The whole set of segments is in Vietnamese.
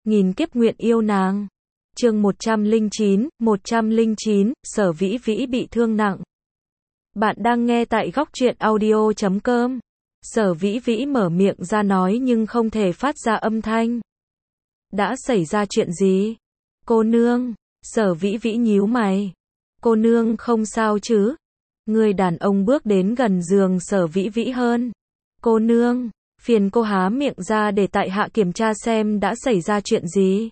nghìn kiếp nguyện yêu nàng. Chương 109, Sở Vĩ Vĩ bị thương nặng. Bạn đang nghe tại góc truyện audio.com. Sở Vĩ Vĩ mở miệng ra nói nhưng không thể phát ra âm thanh. Đã xảy ra chuyện gì? Cô nương. Sở Vĩ Vĩ nhíu mày. Cô nương không sao chứ? Người đàn ông bước đến gần giường Sở Vĩ Vĩ hơn. Cô nương, phiền cô há miệng ra để tại hạ kiểm tra xem đã xảy ra chuyện gì.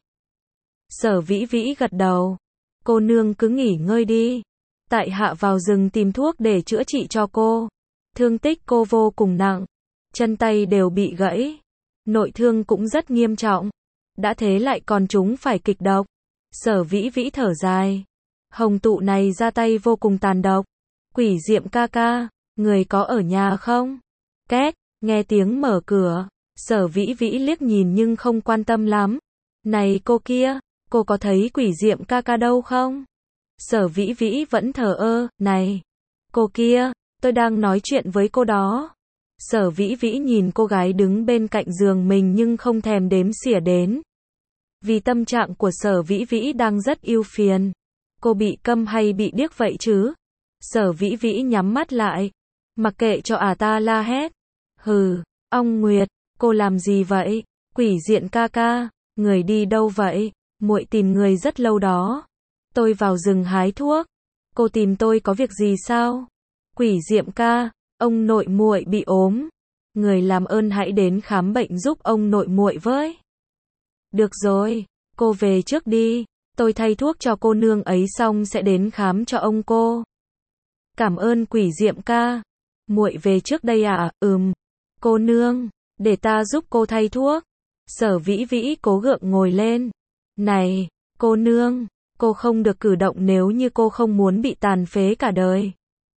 Sở Vĩ Vĩ gật đầu. Cô nương cứ nghỉ ngơi đi. Tại hạ vào rừng tìm thuốc để chữa trị cho cô. Thương tích cô vô cùng nặng. Chân tay đều bị gãy. Nội thương cũng rất nghiêm trọng. Đã thế lại còn trúng phải kịch độc. Sở Vĩ Vĩ thở dài. Hồng tụ này ra tay vô cùng tàn độc. Quỷ Diệm ca ca, người có ở nhà không? Két, nghe tiếng mở cửa. Sở Vĩ Vĩ liếc nhìn nhưng không quan tâm lắm. Này cô kia, cô có thấy Quỷ Diệm ca ca đâu không? Sở Vĩ Vĩ vẫn thờ ơ. Này, cô kia, tôi đang nói chuyện với cô đó. Sở Vĩ Vĩ nhìn cô gái đứng bên cạnh giường mình nhưng không thèm đếm xỉa đến. Vì tâm trạng của Sở Vĩ Vĩ đang rất ưu phiền. Cô bị câm hay bị điếc vậy chứ? Sở Vĩ Vĩ nhắm mắt lại. Mặc kệ cho ta la hét. Hừ, ong Nguyệt, cô làm gì vậy? Quỷ Diện ca ca, người đi đâu vậy? Muội tìm người rất lâu đó. Tôi vào rừng hái thuốc. Cô tìm tôi có việc gì sao? Quỷ Diệm ca, ông nội muội bị ốm. Người làm ơn hãy đến khám bệnh giúp ông nội muội với. Được rồi, cô về trước đi. Tôi thay thuốc cho cô nương ấy xong sẽ đến khám cho ông cô. Cảm ơn Quỷ Diệm ca. Muội về trước đây ạ. Cô nương, để ta giúp cô thay thuốc. Sở Vĩ Vĩ cố gượng ngồi lên. Này, cô nương, cô không được cử động nếu như cô không muốn bị tàn phế cả đời.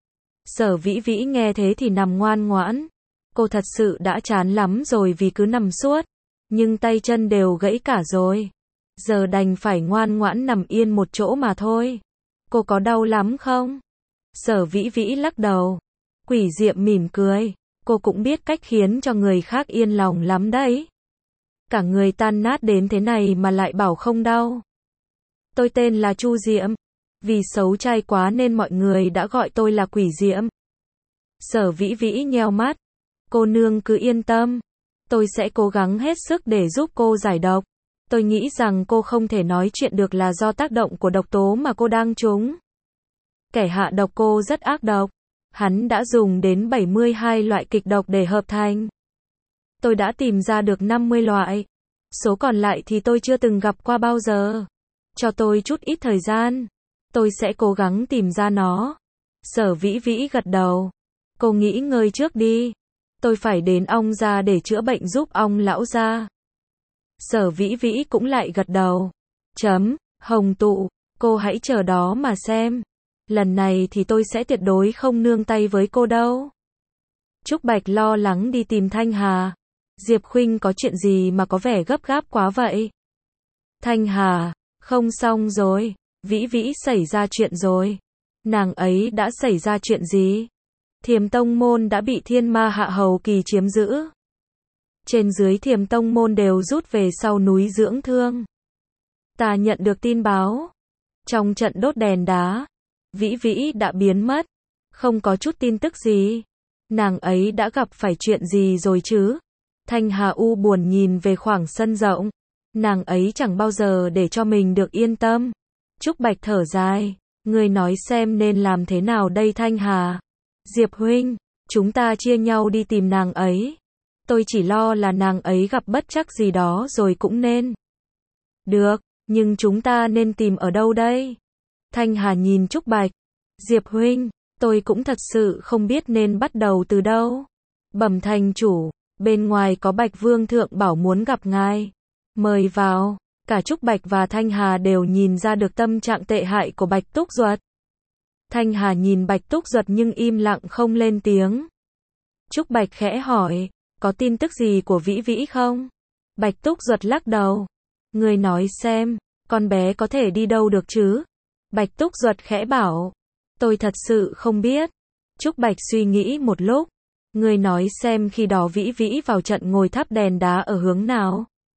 Sở Vĩ Vĩ nghe thế thì nằm ngoan ngoãn. Cô thật sự đã chán lắm rồi vì cứ nằm suốt. Nhưng tay chân đều gãy cả rồi. Giờ đành phải ngoan ngoãn nằm yên một chỗ mà thôi. Cô có đau lắm không? Sở Vĩ Vĩ lắc đầu. Quỷ Diệm mỉm cười. Cô cũng biết cách khiến cho người khác yên lòng lắm đấy. Cả người tan nát đến thế này mà lại bảo không đau. Tôi tên là Chu Diệm. Vì xấu trai quá nên mọi người đã gọi tôi là Quỷ Diệm. Sở Vĩ Vĩ nheo mắt. Cô nương cứ yên tâm. Tôi sẽ cố gắng hết sức để giúp cô giải độc. Tôi nghĩ rằng cô không thể nói chuyện được là do tác động của độc tố mà cô đang trúng. Kẻ hạ độc cô rất ác độc. Hắn đã dùng đến 72 loại kịch độc để hợp thành. Tôi đã tìm ra được 50 loại. Số còn lại thì tôi chưa từng gặp qua bao giờ. Cho tôi chút ít thời gian. Tôi sẽ cố gắng tìm ra nó. Sở Vĩ Vĩ gật đầu. Cô nghỉ ngơi trước đi. Tôi phải đến ong gia để chữa bệnh giúp ong lão gia. Sở Vĩ Vĩ cũng lại gật đầu. Hồng tụ, cô hãy chờ đó mà xem. Lần này thì tôi sẽ tuyệt đối không nương tay với cô đâu. Trúc Bạch lo lắng đi tìm Thanh Hà. Diệp Khuynh có chuyện gì mà có vẻ gấp gáp quá vậy? Thanh Hà, không xong rồi. Vĩ Vĩ xảy ra chuyện rồi. Nàng ấy đã xảy ra chuyện gì? Thiềm Tông Môn đã bị Thiên Ma Hạ Hầu Kỳ chiếm giữ. Trên dưới Thiềm Tông Môn đều rút về sau núi dưỡng thương. Ta nhận được tin báo. Trong trận đốt đèn đá, Vĩ Vĩ đã biến mất. Không có chút tin tức gì. Nàng ấy đã gặp phải chuyện gì rồi chứ? Thanh Hà u buồn nhìn về khoảng sân rộng. Nàng ấy chẳng bao giờ để cho mình được yên tâm. Trúc Bạch thở dài. Người nói xem nên làm thế nào đây Thanh Hà? Diệp huynh, chúng ta chia nhau đi tìm nàng ấy. Tôi chỉ lo là nàng ấy gặp bất trắc gì đó rồi cũng nên. Được, nhưng chúng ta nên tìm ở đâu đây? Thanh Hà nhìn Trúc Bạch. Diệp huynh, tôi cũng thật sự không biết nên bắt đầu từ đâu. Bẩm thành chủ, bên ngoài có Bạch Vương thượng bảo muốn gặp ngài. Mời vào. Cả Trúc Bạch và Thanh Hà đều nhìn ra được tâm trạng tệ hại của Bạch Túc Duật. Thanh Hà nhìn Bạch Túc Duật nhưng im lặng không lên tiếng. Trúc Bạch khẽ hỏi, có tin tức gì của Vĩ Vĩ không? Bạch Túc Duật lắc đầu. Người nói xem, con bé có thể đi đâu được chứ? Bạch Túc Duật khẽ bảo, tôi thật sự không biết. Trúc Bạch suy nghĩ một lúc. Người nói xem khi đó Vĩ Vĩ vào trận ngồi thắp đèn đá ở hướng nào?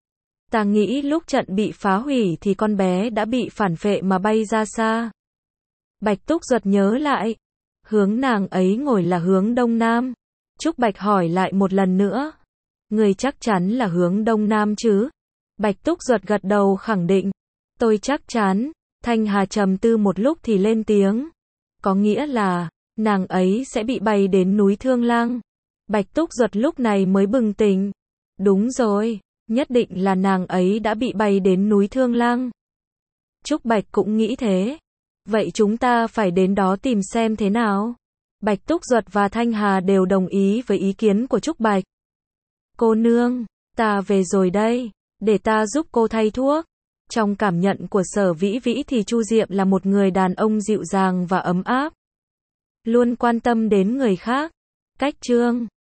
Ta nghĩ lúc trận bị phá hủy thì con bé đã bị phản phệ mà bay ra xa. Bạch Túc Duật nhớ lại. Hướng nàng ấy ngồi là hướng đông nam. Trúc Bạch hỏi lại một lần nữa. Người chắc chắn là hướng đông nam chứ? Bạch Túc Duật gật đầu khẳng định. Tôi chắc chắn. Thanh Hà trầm tư một lúc thì lên tiếng. Có nghĩa là, nàng ấy sẽ bị bay đến núi Thương Lang. Bạch Túc Duật lúc này mới bừng tỉnh. Đúng rồi, nhất định là nàng ấy đã bị bay đến núi Thương Lang. Trúc Bạch cũng nghĩ thế. Vậy chúng ta phải đến đó tìm xem thế nào. Bạch Túc Duật và Thanh Hà đều đồng ý với ý kiến của Trúc Bạch. Cô nương, ta về rồi đây, để ta giúp cô thay thuốc. Trong cảm nhận của Sở Vĩ Vĩ thì Chu Diệm là một người đàn ông dịu dàng và ấm áp. Luôn quan tâm đến người khác. Cách chương